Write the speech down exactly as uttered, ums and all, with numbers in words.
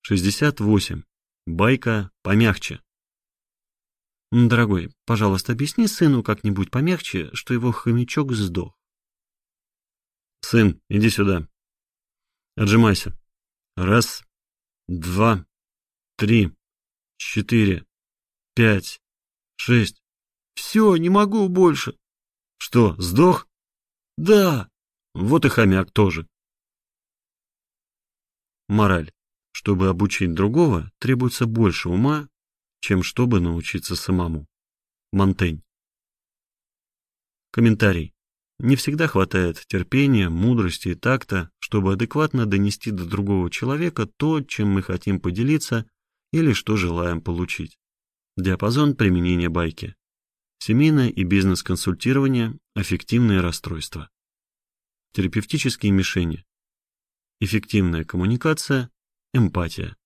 шестьдесят восемь. Байка помягче. Дорогой, пожалуйста, объясни сыну как-нибудь помягче, что его хомячок сдох. Сын, иди сюда. Отжимайся. Раз, два, три, четыре, пять, шесть. Все, не могу больше. Что, сдох? Да. Вот и хомяк тоже. Мораль. Чтобы обучить другого, требуется больше ума, чем чтобы научиться самому. Монтень. Комментарий. Не всегда хватает терпения, мудрости и такта, чтобы адекватно донести до другого человека то, чем мы хотим поделиться или что желаем получить. Диапазон применения байки. Семейное и бизнес-консультирование, аффективные расстройства. Терапевтические мишени. Эффективная коммуникация, эмпатия.